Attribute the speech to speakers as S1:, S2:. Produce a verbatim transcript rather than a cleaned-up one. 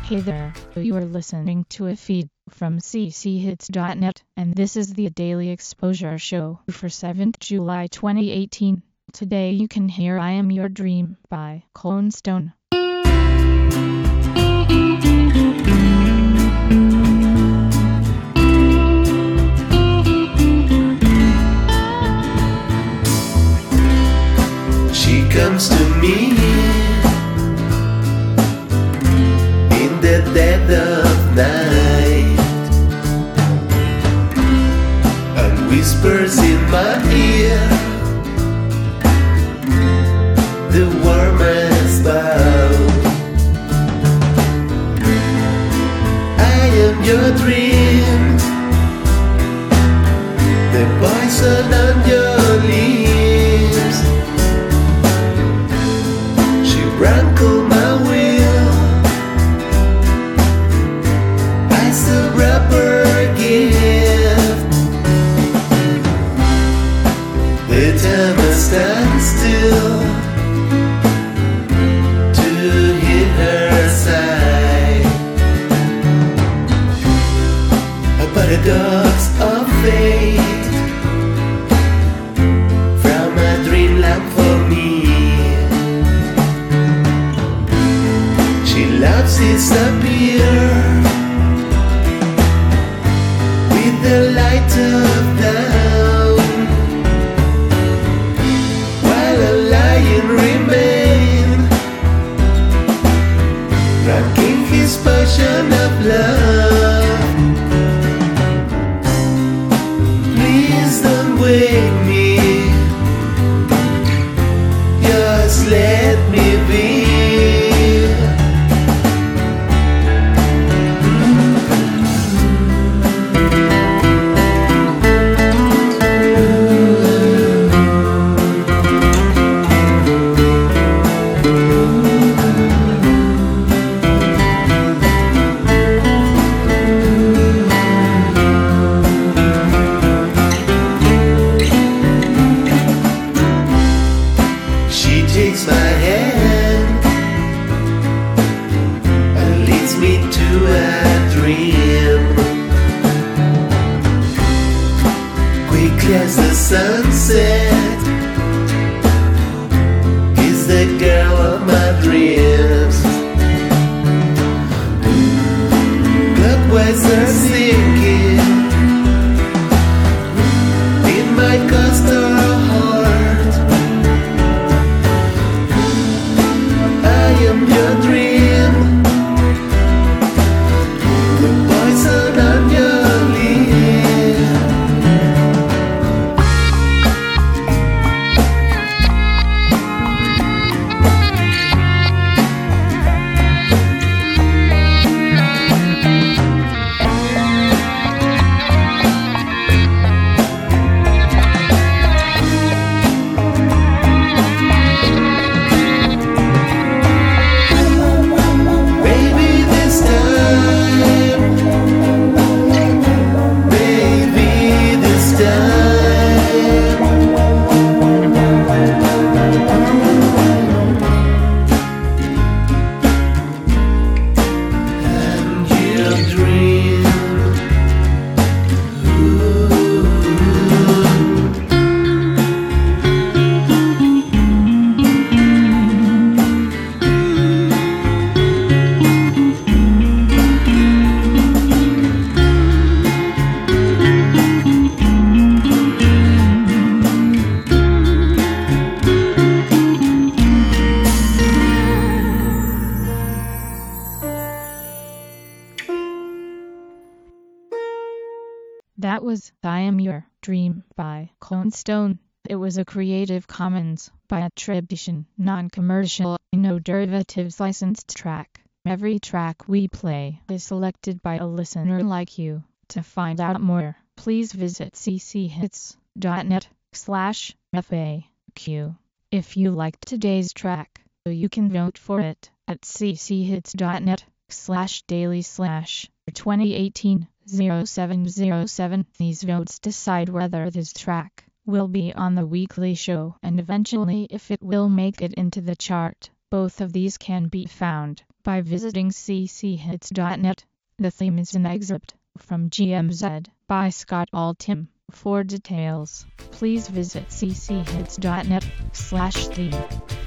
S1: Hey there, you are listening to a feed from c c hits dot net, and this is the Daily Exposure Show for seventh of July twenty eighteen. Today you can hear I Am Your Dream by Cold Stone.
S2: She comes to me in the dead of night and whispers in my ear the warmest bow. I am your dream, the poison on your lips. She rankled my will as a rubber gift. The time I stand still to hear her sigh. A paradox of fate from a dreamland for me. She loves disappear with the light of dawn, while a lion remain, drinking his potion of love. Please don't wake me, just let me be. She takes my hand and leads me to a dream. Quickly as the sunset is the girl of my dreams. Clockwise are sinking in my coastal heart. I am your dream, the poison on your lips. Baby, this time, baby, this time, I'm your dream. Ooh.
S1: That was I Am Your Dream by Cold Stone. It was a Creative Commons by attribution, non-commercial, no derivatives licensed track. Every track we play is selected by a listener like you. To find out more, please visit c c hits dot net slash F A Q. If you liked today's track, you can vote for it at c c hits dot net slash daily slash twenty eighteen oh seven oh seven. These votes decide whether this track will be on the weekly show and eventually if it will make it into the chart. Both of these can be found by visiting c c hits dot net. The theme is an excerpt from G M Z by Scott Altham. For details, please visit c c hits dot net slash theme.